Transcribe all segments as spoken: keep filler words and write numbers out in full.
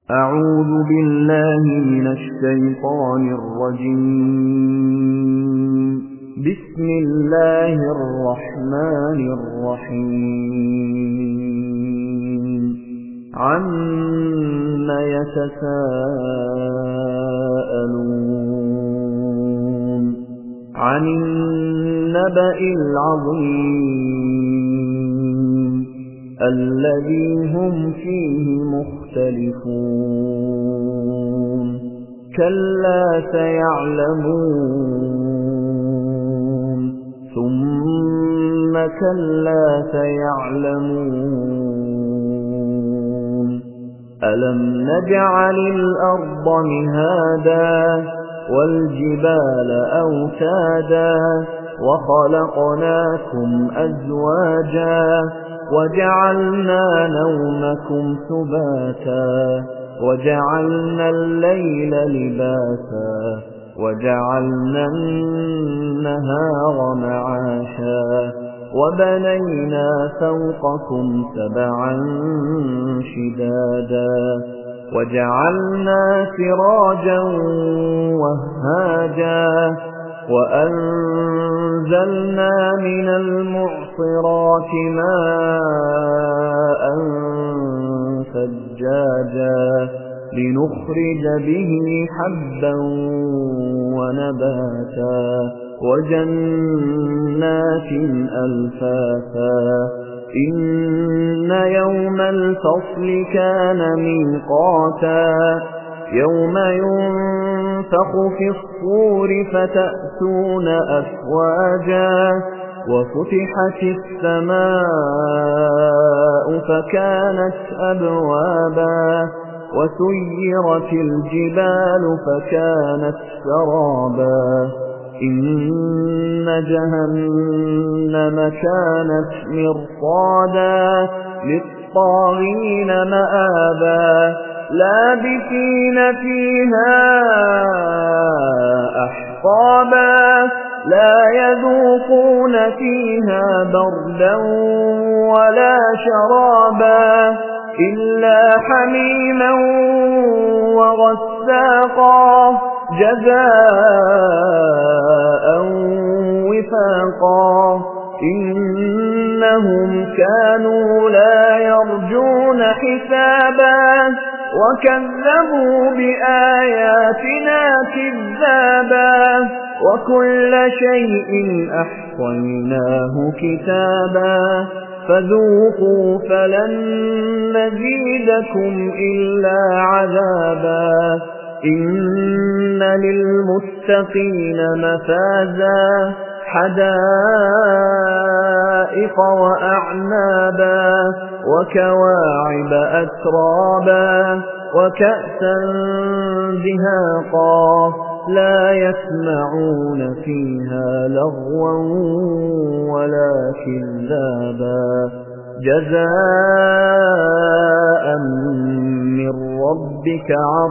أعوذ بالله من الشيطان الرجيم. بسم الله الرحمن الرحيم. عَمَّ يتساءلون عن النبأ العظيم الذي هم فيه مختلفون كلا سيعلمون ثم كلا سيعلمون ألم نجعل الأرض مهادا والجبال أوتادا وخلقناكم أزواجا وجعلنا نومكم سباتا وجعلنا الليل لباسا وجعلنا النهار معاشا وبنينا فوقكم سبعا شدادا وجعلنا سراجا وهاجا وأنزلنا من المعصرات ماء ثجاجا لنخرج به حبا ونباتا وجنات ألفافا إن يوم الفصل كان ميقاتا يوم ينفخ في الصور فتأتون أفواجا وفتحت السماء فكانت أبوابا وسيرت الجبال فكانت سرابا إن جهنم كانت مرصادا للطاغين مآبا لابثين فيها أحقابا لا يذوقون فيها بردا ولا شرابا إلا حميما وغساقا جزاء وفاقا إنهم كانوا لا يرجون حسابا وكذبوا بآياتنا كذابا وكل شيء أحصيناه كتابا فذوقوا فلن نزيدكم إلا عذابا إن للمتقين مفازا حدائق وأعنابا وكواعب أترابا وكأسا دهاقا لا يسمعون فيها لغوا ولا كذابا جزاء من ربك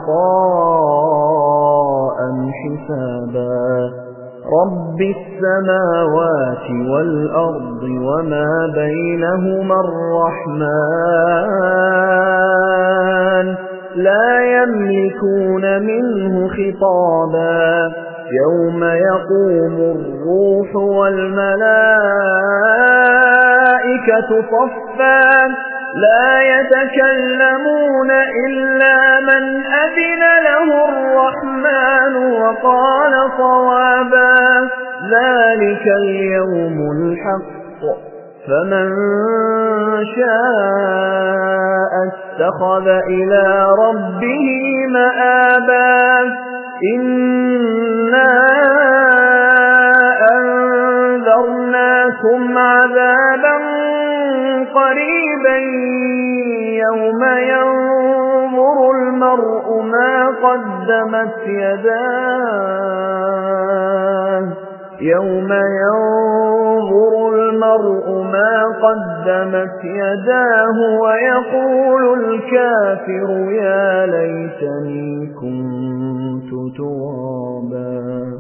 عطاء حسابا رب السماوات والأرض وما بينهما الرحمن لا يملكون منه خطابا يوم يقوم الروح والملائكة صفا لا يتكلمون إلا من أذن له الرحمن وقال صوابا ذلك اليوم الحق فمن شاء اتخذ إلى ربه مآبا إنا أنذرناكم عذابا قريبا يوم ينظر المرء ما قدمت يداه يوم ينظر المرء ما قدمت يداه ويقول الكافر يا ليتني كنت ترابا.